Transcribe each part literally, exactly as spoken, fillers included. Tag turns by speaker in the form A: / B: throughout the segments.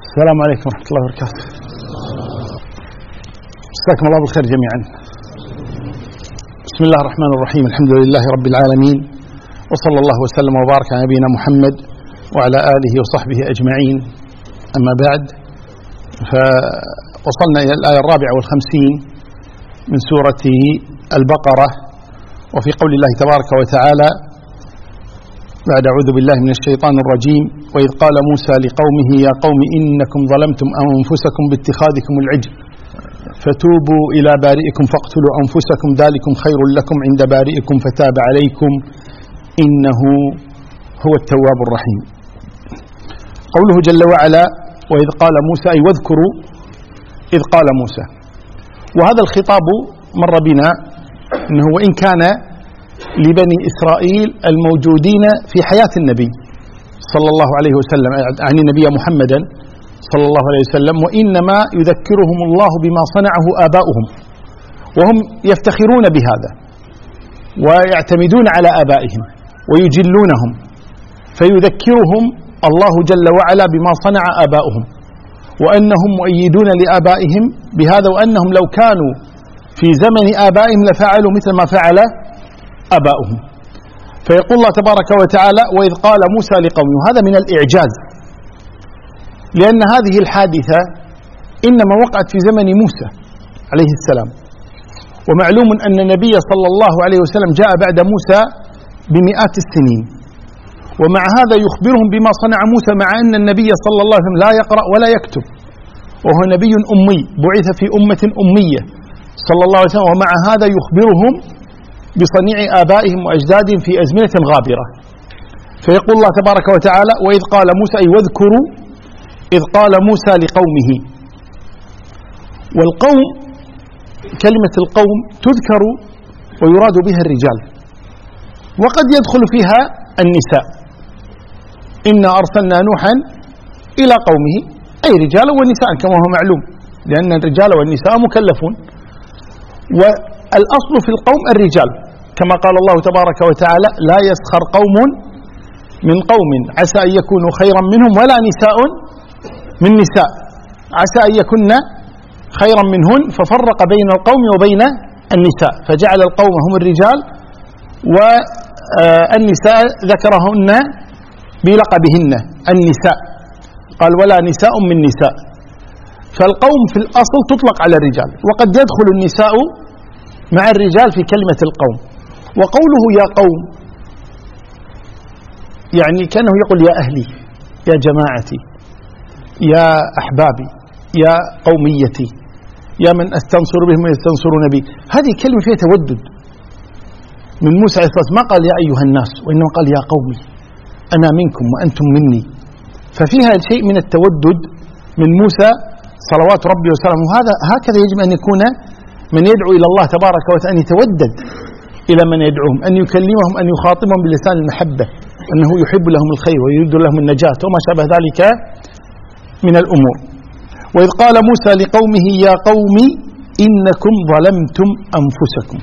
A: السلام عليكم ورحمة الله وبركاته. مساكم الله بالخير جميعا. بسم الله الرحمن الرحيم. الحمد لله رب العالمين، وصلى الله وسلم وبارك على نبينا محمد وعلى آله وصحبه أجمعين. أما بعد، فوصلنا إلى الآية الرابعة والخمسين من سورة البقرة، وفي قول الله تبارك وتعالى بعد أعوذ بالله من الشيطان الرجيم: وإذ قال موسى لقومه يا قوم إنكم ظلمتم أنفسكم باتخاذكم العجل فتوبوا إلى بارئكم فاقتلوا أنفسكم ذلكم خير لكم عند بارئكم فتاب عليكم إنه هو التواب الرحيم. قوله جل وعلا: وإذ قال موسى، أي واذكروا إذ قال موسى. وهذا الخطاب مر بنا أنه وإن كان لبني إسرائيل الموجودين في حياة النبي صلى الله عليه وسلم، يعني النبي محمدا صلى الله عليه وسلم، وإنما يذكرهم الله بما صنعه آباؤهم، وهم يفتخرون بهذا ويعتمدون على آبائهم ويجلونهم، فيذكرهم الله جل وعلا بما صنع آباؤهم، وأنهم مؤيدون لآبائهم بهذا، وأنهم لو كانوا في زمن آبائهم لفعلوا مثل ما فعل آباؤهم. فيقول الله تبارك وتعالى: وإذ قال موسى لقومه. هذا من الإعجاز، لأن هذه الحادثة إنما وقعت في زمن موسى عليه السلام، ومعلوم أن النبي صلى الله عليه وسلم جاء بعد موسى بمئات السنين، ومع هذا يخبرهم بما صنع موسى، مع أن النبي صلى الله عليه وسلم لا يقرأ ولا يكتب، وهو نبي أمي بعث في أمة أمية صلى الله عليه وسلم، ومع هذا يخبرهم بصنيع آبائهم وأجدادهم في أزمنة غابرة. فيقول الله تبارك وتعالى: وإذ قال موسى، أي واذكروا إذ قال موسى لقومه. والقوم، كلمة القوم تذكر ويراد بها الرجال، وقد يدخل فيها النساء. إنا أرسلنا نوحا إلى قومه، أي رجالا ونساء كما هو معلوم، لأن الرجال والنساء مكلفون، والأصل في القوم الرجال، كما قال الله تبارك وتعالى: لا يسخر قوم من قوم عسى أن يكونوا خيرا منهم ولا نساء من نساء عسى أن يكن خيرا منهن، ففرق بين القوم وبين النساء، فجعل القوم هم الرجال والنساء ذكرهن بلقبهن النساء، قال: ولا نساء من نساء. فالقوم في الأصل تطلق على الرجال، وقد يدخل النساء مع الرجال في كلمة القوم. وقوله يا قوم يعني كأنه يقول يا أهلي، يا جماعتي، يا أحبابي، يا قوميتي، يا من أستنصر بهم ويستنصرون بي. هذه كلمة فيها تودد من موسى عليه الصلاة والسلام، ما قال يا أيها الناس، وإنما قال يا قومي، أنا منكم وأنتم مني. ففيها شيء من التودد من موسى صلوات ربي وسلامه. وهذا هكذا يجب أن يكون من يدعو إلى الله تبارك وتعالى، أن يتودد إلى من يدعوهم، أن يكلمهم، أن يخاطبهم بلسان المحبة، أنه يحب لهم الخير ويريد لهم النجاة وما شابه ذلك من الأمور. وإذ قال موسى لقومه يا قوم إنكم ظلمتم أنفسكم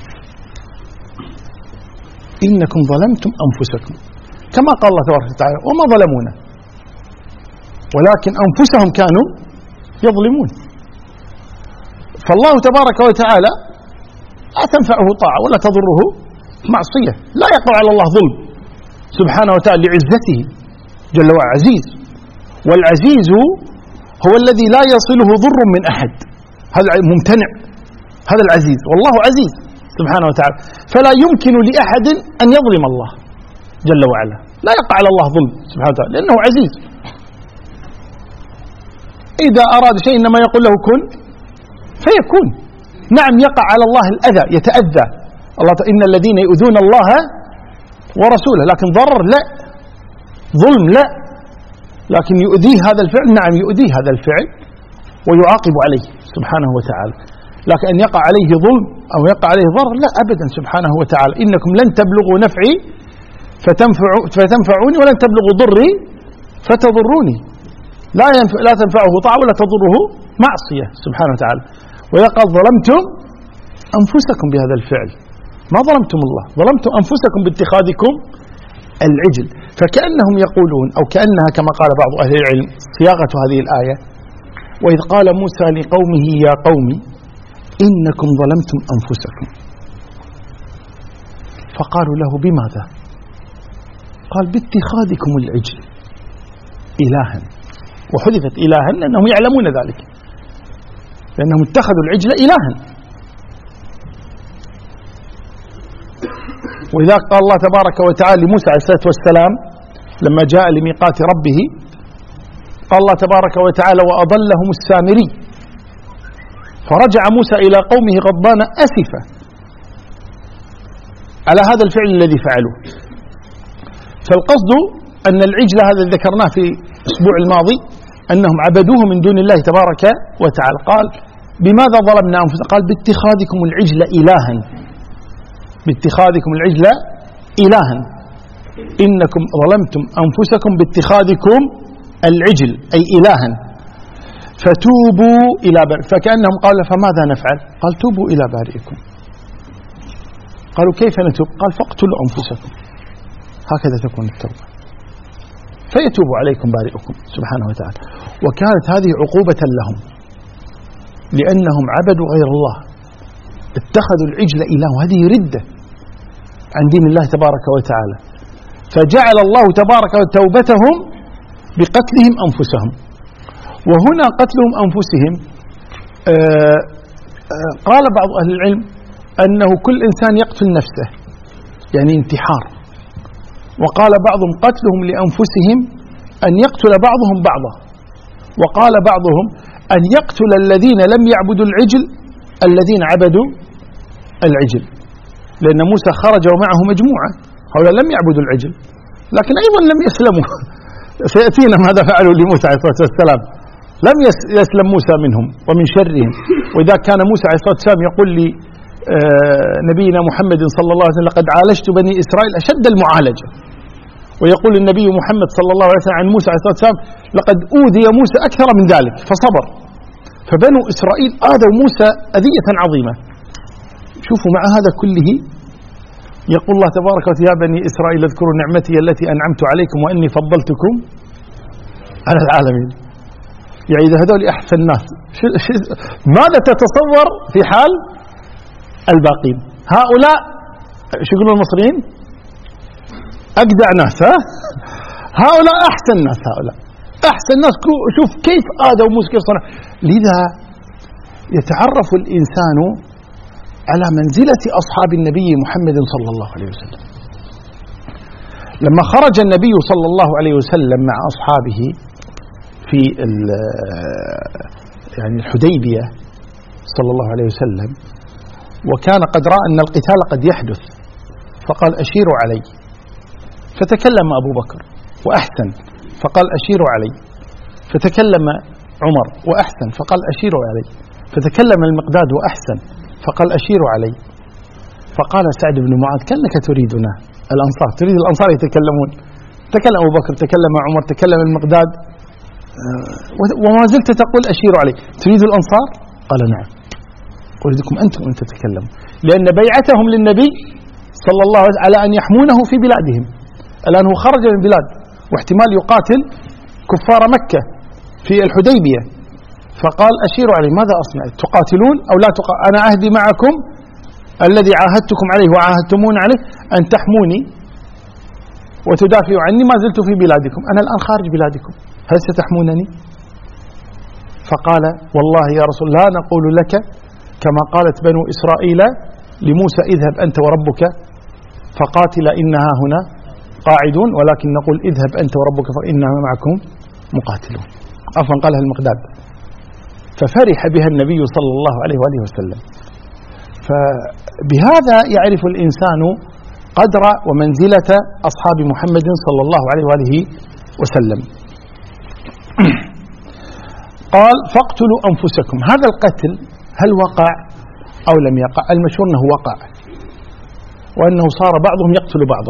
A: إنكم ظلمتم أنفسكم كما قال الله تبارك وتعالى: وما ظلمونا ولكن أنفسهم كانوا يظلمون. فالله تبارك وتعالى لا تنفعه طاعة ولا تضره معصية، لا يقع على الله ظلم سبحانه وتعالى لعزته جل وعلا عزيز، والعزيز هو الذي لا يصله ضر من أحد، هذا ممتنع، هذا العزيز، والله عزيز سبحانه وتعالى، فلا يمكن لأحد أن يظلم الله جل وعلا، لا يقع على الله ظلم سبحانه وتعالى لأنه عزيز. إذا أراد شيء إنما يقول له كن فيكون. نعم يقع على الله الأذى، يتأذى الله، إن الذين يؤذون الله ورسوله، لكن ضرر لا، ظلم لا، لكن يؤذيه هذا الفعل، نعم يؤذيه هذا الفعل ويعاقب عليه سبحانه وتعالى، لكن أن يقع عليه ظلم أو يقع عليه ضرر لا أبدا سبحانه وتعالى. إنكم لن تبلغوا نفعي فتنفعوا فتنفعوني ولن تبلغوا ضري فتضروني، لا ينفع لا تنفعه طاعة ولا تضره معصية سبحانه وتعالى. ويقال ظلمتم أنفسكم بهذا الفعل، ما ظلمتم الله، ظلمتم أنفسكم باتخاذكم العجل. فكأنهم يقولون، أو كأنها كما قال بعض أهل العلم صياغة هذه الآية وإذ قال موسى لقومه يا قوم إنكم ظلمتم أنفسكم. فقالوا له بماذا؟ قال باتخاذكم العجل إلها، وحذفت إلها لأنهم يعلمون ذلك، لأنهم اتخذوا العجل إلها. وإذا قال الله تبارك وتعالى لموسى عليه الصلاة والسلام لما جاء لميقات ربه، قال الله تبارك وتعالى وأضلهم السامري، فرجع موسى إلى قومه غضبان أسفا على هذا الفعل الذي فعلوه. فالقصد أن العجل هذا ذكرناه في الأسبوع الماضي أنهم عبدوه من دون الله تبارك وتعالى. قال بماذا ظلمنا أنفسنا؟ قال باتخاذكم العجل إلها، باتخاذكم العجل إلها، إنكم ظلمتم أنفسكم باتخاذكم العجل أي إلها، فتوبوا إلى بارئ. فكأنهم قالوا فماذا نفعل؟ قال توبوا إلى بارئكم. قالوا كيف نتوب؟ قال فاقتلوا أنفسكم. هكذا تكون التوبة، فيتوب عليكم بارئكم سبحانه وتعالى. وكانت هذه عقوبة لهم لأنهم عبدوا غير الله، اتخذوا العجل إله، وهذه ردة عن دين الله تبارك وتعالى. فجعل الله تبارك توبتهم بقتلهم أنفسهم. وهنا قتلهم أنفسهم آآ آآ قال بعض أهل العلم أنه كل إنسان يقتل نفسه يعني انتحار، وقال بعضهم قتلهم لأنفسهم أن يقتل بعضهم بعضا، وقال بعضهم أن يقتل الذين لم يعبدوا العجل الذين عبدوا العجل، لأن موسى خرج ومعه مجموعة، هؤلاء لم يعبدوا العجل لكن أيضا لم يسلموا. سيأتينا ماذا فعلوا لموسى عليه الصلاة والسلام، لم يسلم موسى منهم ومن شرهم. وإذا كان موسى عليه الصلاة والسلام يقول لي نبينا محمد صلى الله عليه وسلم لقد عالجت بني إسرائيل أشد المعالجة، ويقول النبي محمد صلى الله عليه وسلم عن موسى عليه الصلاة والسلام لقد أوذي موسى أكثر من ذلك فصبر. فبنو إسرائيل آذوا موسى أذية عظيمة. شوفوا مع هذا كله يقول الله تبارك وتعالى يا بني إسرائيل اذكروا نعمتي التي أنعمت عليكم وأني فضلتكم على العالمين. يعني إذا هذول أحسن الناس ماذا تتصور في حال الباقين؟ هؤلاء شو يقولون المصريين؟ أجدع ناس. ها؟ هؤلاء أحسن ناس، هؤلاء أحسن ناس. شوف كيف آذوا موسى كيف صنع. لذا يتعرف الإنسان على منزلة أصحاب النبي محمد صلى الله عليه وسلم. لما خرج النبي صلى الله عليه وسلم مع أصحابه في يعني الحديبية صلى الله عليه وسلم، وكان قد رأى أن القتال قد يحدث، فقال أشيروا علي، فتكلم أبو بكر وأحسن فقال أشيروا علي، فتكلم عمر وأحسن فقال أشيروا علي، فتكلم المقداد وأحسن فقال أشيروا علي. فقال سعد بن معاذ كأنك تريدنا الأنصار، تريد الأنصار يتكلمون. تكلم أبو بكر، تكلم عمر، تكلم المقداد، وما زلت تقول أشيروا علي، تريد الأنصار؟ قال نعم، أريدكم أنتم أن تتكلموا، لأن بيعتهم للنبي صلى الله عليه وسلم على أن يحمونه في بلادهم. الآن هو خرج من بلاد واحتمال يقاتل كفار مكة في الحديبية، فقال أشيروا علي، ماذا أصنع؟ تقاتلون أو لا تقاتلون؟ أنا عهدي معكم الذي عاهدتكم عليه وعاهدتمون عليه أن تحموني وتدافعوا عني ما زلت في بلادكم، أنا الآن خارج بلادكم، هل ستحمونني؟ فقال والله يا رسول لا نقول لك كما قالت بنو إسرائيل لموسى اذهب أنت وربك فقاتل إنها هنا قاعدون، ولكن نقول اذهب أنت وربك فإنها معكم مقاتلون. عفوا قالها المقداد. ففرح بها النبي صلى الله عليه وآله وسلم. فبهذا يعرف الإنسان قدر ومنزلة أصحاب محمد صلى الله عليه وآله وسلم. قال فاقتلوا أنفسكم. هذا القتل هل وقع أو لم يقع؟ المشهور أنه وقع، وأنه صار بعضهم يقتل بعضا،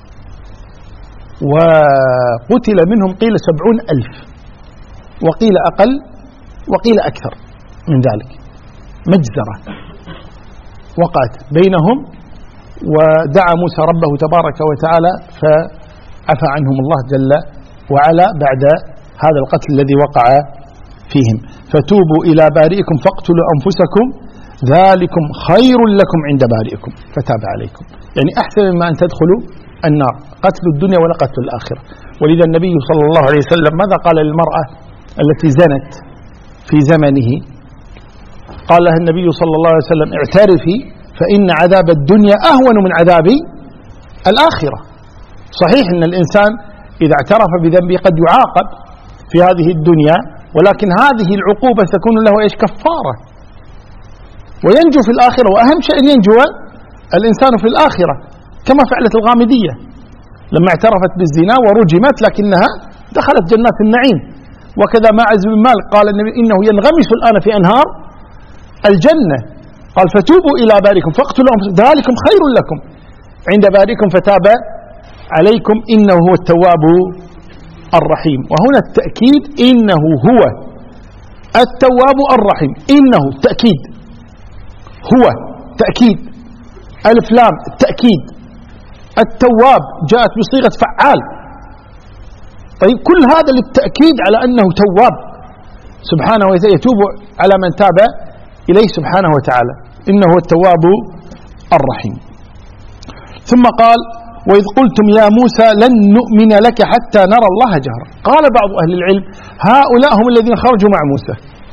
A: وقتل منهم قيل سبعون ألف، وقيل أقل وقيل أكثر من ذلك. مجزرة وقعت بينهم، ودعا موسى ربه تبارك وتعالى فعفى عنهم الله جل وعلا بعد هذا القتل الذي وقع فيهم فتوبوا إلى بارئكم فاقتلوا أنفسكم ذلكم خير لكم عند بارئكم فتاب عليكم. يعني أحسن مما أن تدخلوا النار، قتل الدنيا ولا قتل الآخرة. ولذا النبي صلى الله عليه وسلم ماذا قال للمرأة التي زنت في زمنه؟ قال لها النبي صلى الله عليه وسلم اعترفي فإن عذاب الدنيا أهون من عذاب الآخرة. صحيح أن الإنسان إذا اعترف بذنبه قد يعاقب في هذه الدنيا، ولكن هذه العقوبة تكون له إيش؟ كفارة، وينجو في الآخرة. وأهم شيء أن ينجو الإنسان في الآخرة، كما فعلت الغامدية لما اعترفت بالزنا ورجمت لكنها دخلت جنات النعيم. وكذا معز بن مالك قال النبي إنه ينغمس الآن في أنهار الجنة، قال فتوبوا إلى بارئكم فاقتلوا أنفسكم ذلكم خير لكم عند بارئكم فتاب عليكم إنه هو التواب الرحيم. وهنا التأكيد إنه هو التواب الرحيم، إنه تأكيد، هو تأكيد، ألف لام التأكيد، التواب جاءت بصيغة فعال. طيب كل هذا للتأكيد على أنه تواب سبحانه وتعالى، يتوب على من تاب إليه سبحانه وتعالى، إنه هو التواب الرحيم. ثم قال وإذ قلتم يا موسى لن نؤمن لك حتى نرى الله جهرا. قال بعض أهل العلم هؤلاء هم الذين خرجوا مع موسى،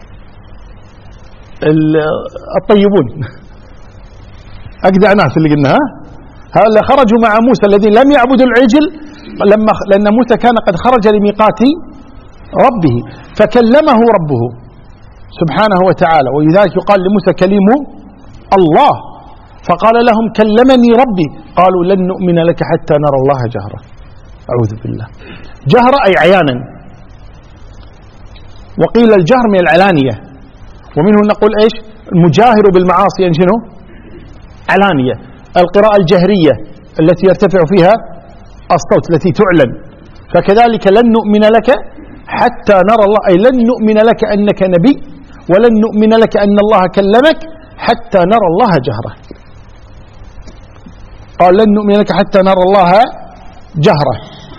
A: الطيبون أجدع ناس اللي قلنا، هؤلاء خرجوا مع موسى الذين لم يعبدوا العجل، لما لأن موسى كان قد خرج لميقات ربه فكلمه ربه سبحانه وتعالى، ولذلك يقال لموسى كليم الله، فقال لهم كلمني ربي، قالوا لن نؤمن لك حتى نرى الله جهرا. أعوذ بالله. جهرا أي عيانا، وقيل الجهر من العلانية، ومنه نقول إيش المجاهر بالمعاصي شنو؟ علانية. القراءة الجهرية التي يرتفع فيها الصوت التي تعلن، فكذلك لن نؤمن لك حتى نرى الله، أي لن نؤمن لك أنك نبي، ولن نؤمن لك أن الله كلمك حتى نرى الله جهرة. قال لن نؤمن لك حتى نرى الله جهرة.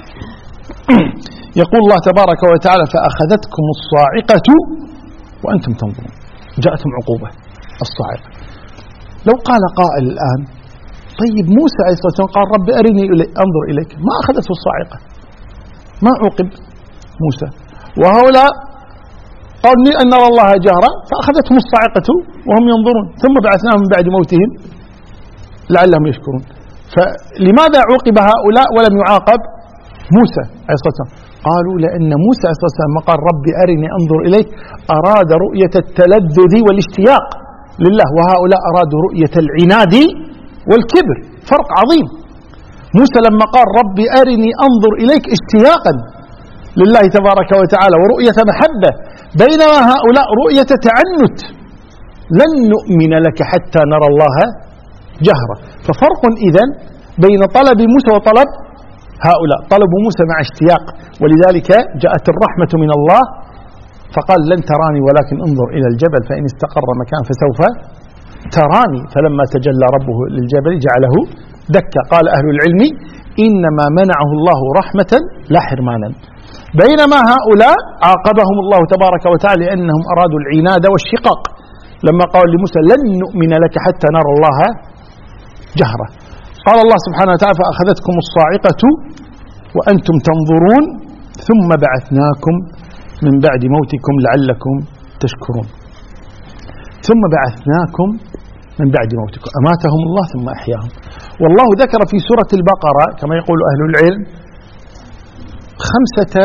A: يقول الله تبارك وتعالى فأخذتكم الصاعقة وأنتم تنظرون، جاءتهم عقوبة الصاعقة. لو قال قائل الآن طيب موسى عليه الصلاة والسلام قال رب أرني إلي أنظر إليك، ما أخذته الصاعقة، ما عوقب موسى، وهؤلاء قال لي أن نرى الله جهرا فأخذتهم الصاعقة وهم ينظرون ثم بعثناهم من بعد موتهم لعلهم يشكرون. فلماذا عوقب هؤلاء ولم يعاقب موسى عليه الصلاة والسلام؟ قالوا لأن موسى عليه الصلاة والسلام قال ربي أرني أنظر إليك أراد رؤية التلذذ والاشتياق لله، وهؤلاء أرادوا رؤية العناد والكبر، فرق عظيم. موسى لما قال ربي أرني أنظر إليك اشتياقا لله تبارك وتعالى ورؤية محبة، بينما هؤلاء رؤية تعنت، لن نؤمن لك حتى نرى الله جهرا. ففرق إذن بين طلب موسى وطلب هؤلاء، طلب موسى مع اشتياق، ولذلك جاءت الرحمة من الله فقال لن تراني ولكن انظر إلى الجبل فإن استقر مكان فسوف تراني، فلما تجلى ربه للجبل جعله دكا. قال أهل العلم إنما منعه الله رحمة لا حرمانا، بينما هؤلاء عاقبهم الله تبارك وتعالى لأنهم أرادوا العناد والشقاق لما قال لموسى لن نؤمن لك حتى نرى الله جهرة. قال الله سبحانه وتعالى فأخذتكم الصاعقة وأنتم تنظرون ثم بعثناكم من بعد موتكم لعلكم تشكرون. ثم بعثناكم من بعد موتكم، أماتهم الله ثم أحياهم. والله ذكر في سورة البقرة كما يقول أهل العلم خمسة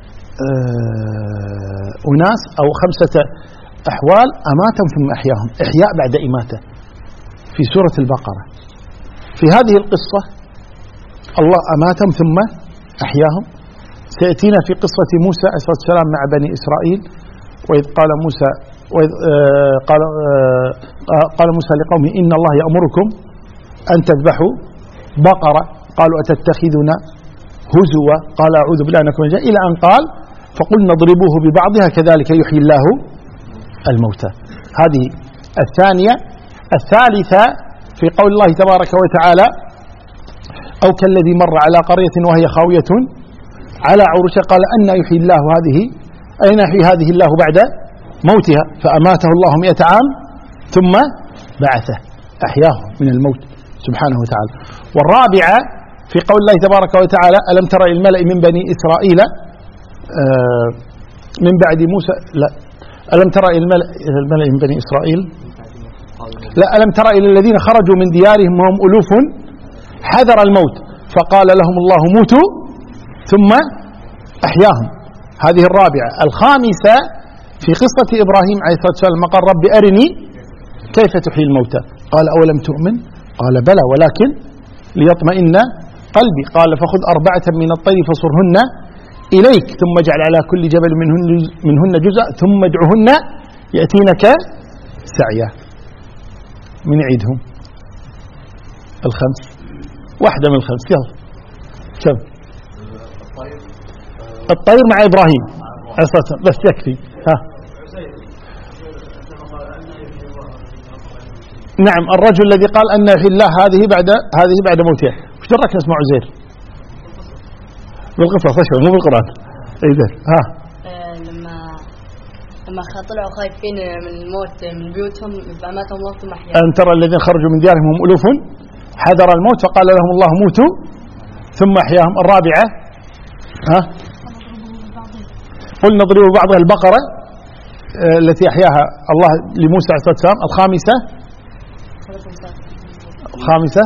A: أناس أو خمسة أحوال أماتهم ثم أحياهم، إحياء بعد إماتة في سورة البقرة. في هذه القصة الله أماتهم ثم أحياهم. سيأتينا في قصة موسى عليه الصلاة والسلام مع بني إسرائيل، وإذ قال موسى وإذ آه قال, آه قال موسى لقومه إن الله يأمركم أن تذبحوا بقرة، قالوا أتتخذنا هزوا، قال أعوذ بالله أنكم جاء، إلى أن قال فقلنا اضربوه ببعضها كذلك يحيي الله الموتى. هذه الثانية. الثالثة في قول الله تبارك وتعالى أو كالذي مر على قرية وهي خاوية على عروشها قال أن يحيي الله هذه، أين يحيي هذه الله بعد موتها فأماته الله مئة عام ثم بعثه، أحياه من الموت سبحانه وتعالى. والرابعة في قول الله تبارك وتعالى: ألم تر إلى الملأ من بني إسرائيل آه من بعد موسى، لا ألم تر إلى الملأ من بني إسرائيل، لا ألم تر إلى الذين خرجوا من ديارهم وهم ألوف حذر الموت فقال لهم الله موتوا ثم أحياهم. هذه الرابعة. الخامسة في قصة إبراهيم عليه الصلاة والسلام قال: رب أرني كيف تحيي الموتى، قال: أولم تؤمن، قال: بلى ولكن ليطمئن قلبي، قال: فخذ أربعة من الطير فصرهن إليك ثم اجعل على كل جبل منهن, منهن جزء ثم ادعهن يأتينك سعيا. من يعيدهم؟ الخمس، واحدة من الخمس، يلا كم؟ الطير مع إبراهيم بس يكفي. ها نعم، الرجل الذي قال أن يحيي الله هذه بعد هذه بعد موته. وش دراك اسمه عزير؟ بالقصص أشهر مو بالقرآن. إيه ده؟ ها
B: لما لما طلعوا خايفين من الموت من بيوتهم فأماتهم الله ثم أحياهم.
A: أن ترى الذين خرجوا من ديارهم هم ألوف حذر الموت فقال لهم الله موتوا ثم أحياهم. الرابعة ها قل نضرب بعضها البقرة التي أحياها الله لموسى عليه الصلاة والسلام. الخامسة الخامسة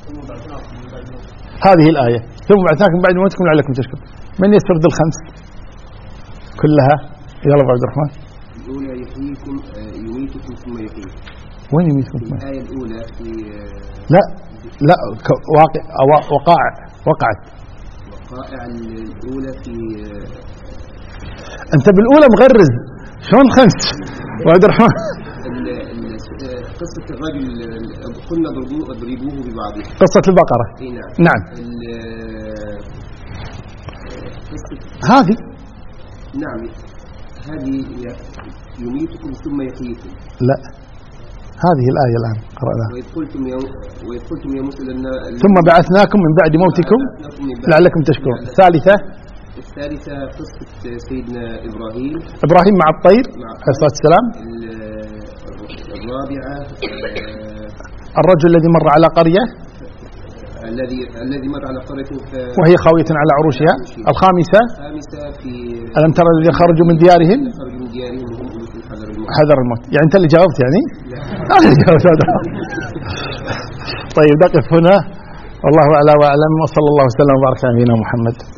A: هذه الآية: ثم بعثناكم بعد موتكم لعلكم تشكرون. من يسرد الخمس كلها؟ يلا أبو عبد الرحمن.
C: الأولى يحييكم يميتكم ثم يحييكم.
A: وين يميتكم؟
C: الآية الأولى في
A: لا لا واقع وقائع وقعت
C: وقائع الأولى في
A: أنت بالأولى مغرز شلون خمس وعبد الرحمن؟
C: قصة الرجل قلنا ضربوه اضربوه ببعضه،
A: قصة البقرة.
C: نعم
A: نعم
C: قصة
A: هذه
C: نعم هذه يميتكم ثم يحييكم.
A: لا هذه الآية الآن قرأناها:
C: وإذ قلتم يا وإذ قلتم يا موسى
A: ثم بعثناكم من بعد موتكم لعلكم تشكرون. الثالثة
C: الثالثة قصة سيدنا إبراهيم
A: إبراهيم مع الطير عليه الصلاة والسلام.
C: الرابعة
A: الرجل الذي مر على قرية
C: الذي الذي مر على قرية
A: وهي خاوية على عروشها. الخامسة
C: الخامسة في
A: ألم ترى الذين خرجوا من ديارهم
C: خرجوا من ديارهم وهم ألوف حذر الموت.
A: حذر الموت. يعني أنت اللي جاوبت يعني؟ أنا اللي جاوبت هذا. طيب نقف هنا، والله أعلى وأعلم، وصلى الله وسلم وبارك على نبينا محمد.